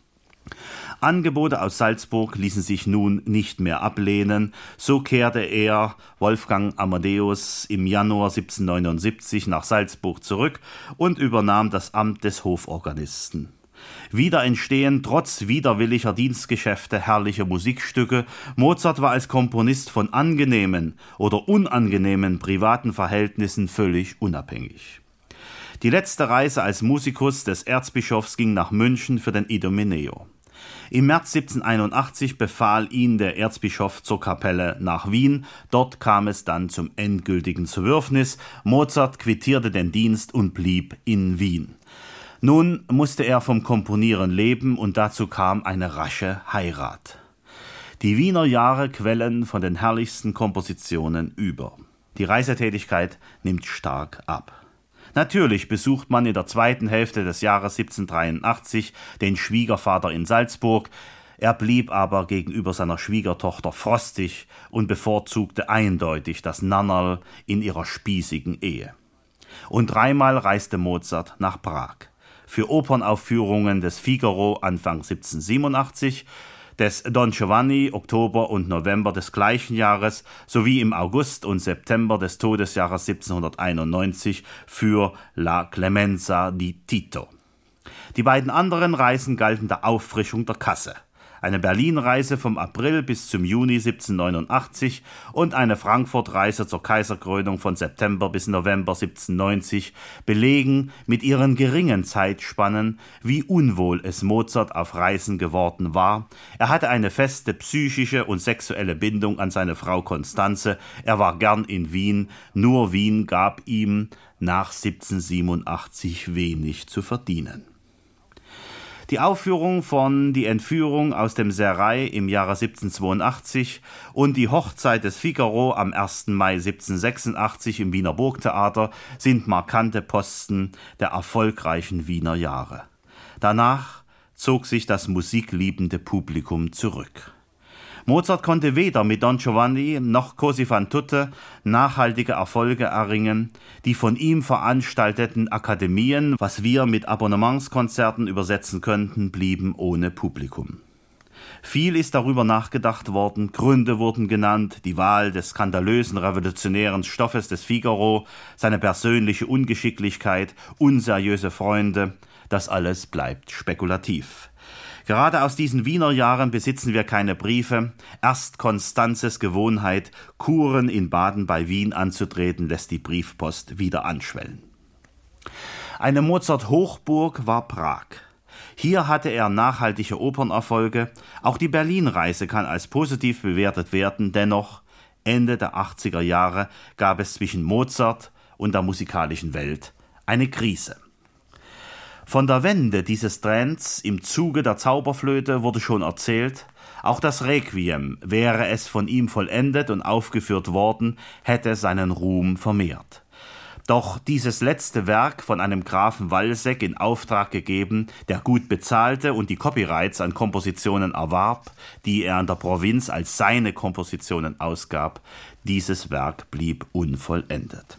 Angebote aus Salzburg ließen sich nun nicht mehr ablehnen. So kehrte er, Wolfgang Amadeus, im Januar siebzehnhundertneunundsiebzig nach Salzburg zurück und übernahm das Amt des Hoforganisten. Wieder entstehen trotz widerwilliger Dienstgeschäfte herrliche Musikstücke. Mozart war als Komponist von angenehmen oder unangenehmen privaten Verhältnissen völlig unabhängig. Die letzte Reise als Musikus des Erzbischofs ging nach München für den Idomeneo. Im März siebzehnhunderteinundachtzig befahl ihn der Erzbischof zur Kapelle nach Wien. Dort kam es dann zum endgültigen Zerwürfnis. Mozart quittierte den Dienst und blieb in Wien. Nun musste er vom Komponieren leben und dazu kam eine rasche Heirat. Die Wiener Jahre quellen von den herrlichsten Kompositionen über. Die Reisetätigkeit nimmt stark ab. Natürlich besucht man in der zweiten Hälfte des Jahres siebzehnhundertdreiundachtzig den Schwiegervater in Salzburg. Er blieb aber gegenüber seiner Schwiegertochter frostig und bevorzugte eindeutig das Nannerl in ihrer spießigen Ehe. Und dreimal reiste Mozart nach Prag. Für Opernaufführungen des Figaro Anfang siebzehnhundertsiebenundachtzig, des Don Giovanni Oktober und November des gleichen Jahres sowie im August und September des Todesjahres siebzehnhunderteinundneunzig für La Clemenza di Tito. Die beiden anderen Reisen galten der Auffrischung der Kasse. Eine Berlin-Reise vom April bis zum Juni siebzehnhundertneunundachtzig und eine Frankfurt-Reise zur Kaiserkrönung von September bis November siebzehnhundertneunzig belegen mit ihren geringen Zeitspannen, wie unwohl es Mozart auf Reisen geworden war. Er hatte eine feste psychische und sexuelle Bindung an seine Frau Constanze. Er war gern in Wien, nur Wien gab ihm nach siebzehnhundertsiebenundachtzig wenig zu verdienen. Die Aufführung von Die Entführung aus dem Serail im Jahre siebzehnhundertzweiundachtzig und die Hochzeit des Figaro am ersten Mai siebzehnhundertsechsundachtzig im Wiener Burgtheater sind markante Posten der erfolgreichen Wiener Jahre. Danach zog sich das musikliebende Publikum zurück. Mozart konnte weder mit Don Giovanni noch Così fan tutte nachhaltige Erfolge erringen. Die von ihm veranstalteten Akademien, was wir mit Abonnementskonzerten übersetzen könnten, blieben ohne Publikum. Viel ist darüber nachgedacht worden, Gründe wurden genannt, die Wahl des skandalösen revolutionären Stoffes des Figaro, seine persönliche Ungeschicklichkeit, unseriöse Freunde, das alles bleibt spekulativ. Gerade aus diesen Wiener Jahren besitzen wir keine Briefe. Erst Constanzes Gewohnheit, Kuren in Baden bei Wien anzutreten, lässt die Briefpost wieder anschwellen. Eine Mozart-Hochburg war Prag. Hier hatte er nachhaltige Opernerfolge. Auch die Berlin-Reise kann als positiv bewertet werden. Dennoch, Ende der achtziger Jahre gab es zwischen Mozart und der musikalischen Welt eine Krise. Von der Wende dieses Trends im Zuge der Zauberflöte wurde schon erzählt, auch das Requiem, wäre es von ihm vollendet und aufgeführt worden, hätte seinen Ruhm vermehrt. Doch dieses letzte Werk von einem Grafen Walseck in Auftrag gegeben, der gut bezahlte und die Copyrights an Kompositionen erwarb, die er in der Provinz als seine Kompositionen ausgab, dieses Werk blieb unvollendet.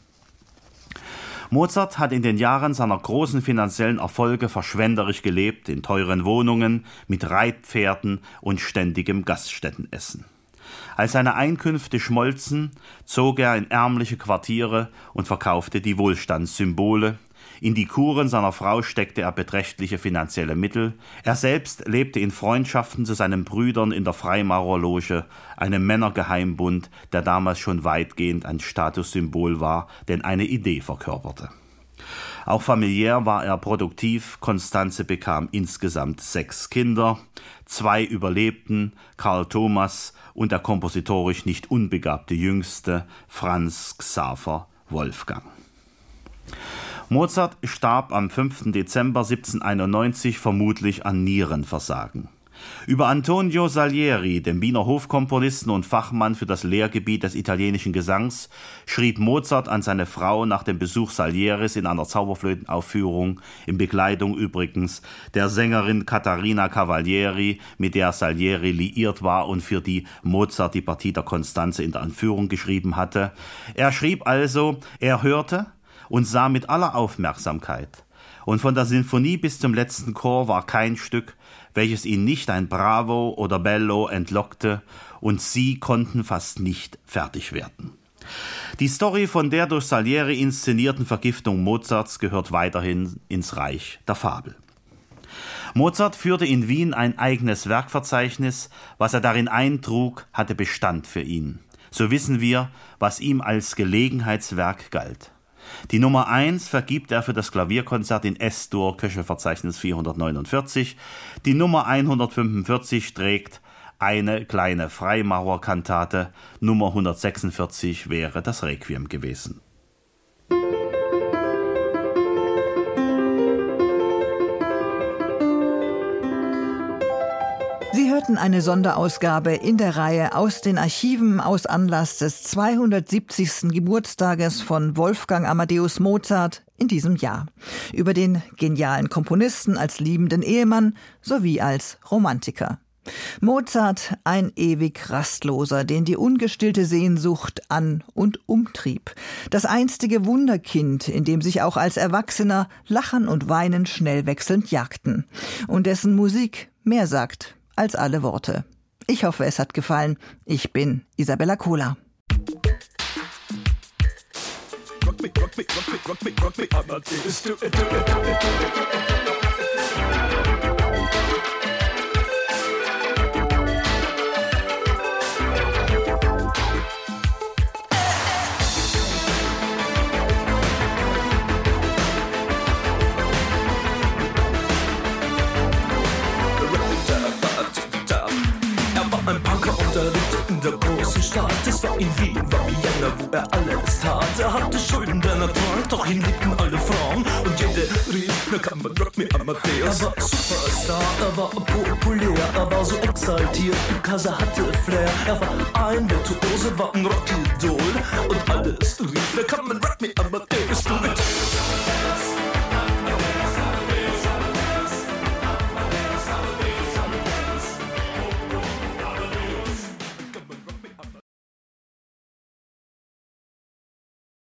Mozart hat in den Jahren seiner großen finanziellen Erfolge verschwenderisch gelebt, in teuren Wohnungen, mit Reitpferden und ständigem Gaststättenessen. Als seine Einkünfte schmolzen, zog er in ärmliche Quartiere und verkaufte die Wohlstandssymbole. In die Kuren seiner Frau steckte er beträchtliche finanzielle Mittel. Er selbst lebte in Freundschaften zu seinen Brüdern in der Freimaurerloge, einem Männergeheimbund, der damals schon weitgehend ein Statussymbol war, denn eine Idee verkörperte. Auch familiär war er produktiv. Constanze bekam insgesamt sechs Kinder. Zwei überlebten, Karl Thomas und der kompositorisch nicht unbegabte Jüngste, Franz Xaver Wolfgang. Mozart starb am fünften Dezember siebzehnhunderteinundneunzig vermutlich an Nierenversagen. Über Antonio Salieri, den Wiener Hofkomponisten und Fachmann für das Lehrgebiet des italienischen Gesangs, schrieb Mozart an seine Frau nach dem Besuch Salieris in einer Zauberflötenaufführung, in Begleitung übrigens der Sängerin Caterina Cavalieri, mit der Salieri liiert war und für die Mozart die Partie der Constanze in der Entführung geschrieben hatte. Er schrieb also, er hörte und sah mit aller Aufmerksamkeit. Und von der Sinfonie bis zum letzten Chor war kein Stück, welches ihn nicht ein Bravo oder Bello entlockte, und sie konnten fast nicht fertig werden. Die Story von der durch Salieri inszenierten Vergiftung Mozarts gehört weiterhin ins Reich der Fabel. Mozart führte in Wien ein eigenes Werkverzeichnis. Was er darin eintrug, hatte Bestand für ihn. So wissen wir, was ihm als Gelegenheitswerk galt. Die Nummer eins vergibt er für das Klavierkonzert in S-Dur, Köchelverzeichnis vierhundertneunundvierzig. Die Nummer hundertfünfundvierzig trägt eine kleine Freimaurerkantate. Nummer hundertsechsundvierzig wäre das Requiem gewesen. Sie hörten eine Sonderausgabe in der Reihe Aus den Archiven aus Anlass des zweihundertsiebzigsten Geburtstages von Wolfgang Amadeus Mozart in diesem Jahr. Über den genialen Komponisten als liebenden Ehemann sowie als Romantiker. Mozart, ein ewig Rastloser, den die ungestillte Sehnsucht an- und umtrieb. Das einstige Wunderkind, in dem sich auch als Erwachsener Lachen und Weinen schnell wechselnd jagten. Und dessen Musik mehr sagt als alle Worte. Ich hoffe, es hat gefallen. Ich bin Isabella Kohler. Rock me, rock me, rock me, rock me, rock me, Amadeus, do it, do it, do it, do it. Ein Punker und er lebte in der großen Stadt. Es war in Wien, war Vienna, wo er alles tat. Er hatte Schulden der Natur, doch ihn liebten alle Frauen. Und jede rief, na kann man Rock me Amadeus. Er war Superstar, er war populär, er war so exaltiert, because er hatte Flair. Er war ein Virtuose, war ein Rockidol. Und alles rief, na kann man Rock me Amadeus. Du mit